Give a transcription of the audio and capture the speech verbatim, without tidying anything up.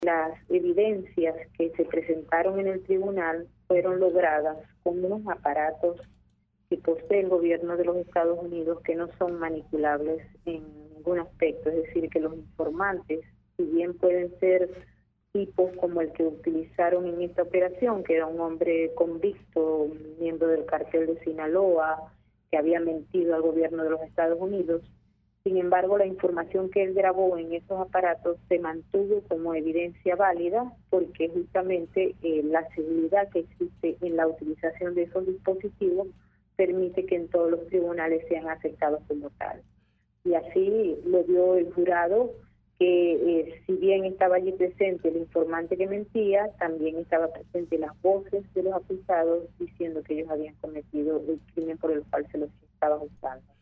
Las evidencias que se presentaron en el tribunal fueron logradas con unos aparatos que posee el gobierno de los Estados Unidos que no son manipulables en ningún aspecto, es decir, que los informantes, si bien pueden ser tipos como el que utilizaron en esta operación, que era un hombre convicto, un miembro del cartel de Sinaloa, que había mentido al gobierno de los Estados Unidos. Sin embargo, la información que él grabó en esos aparatos se mantuvo como evidencia válida porque justamente eh, la seguridad que existe en la utilización de esos dispositivos permite que en todos los tribunales sean aceptados como tal. Y así lo dio el jurado, que eh, si bien estaba allí presente el informante que mentía, también estaba presente las voces de los acusados diciendo que ellos habían cometido el crimen por el cual se los estaba juzgando.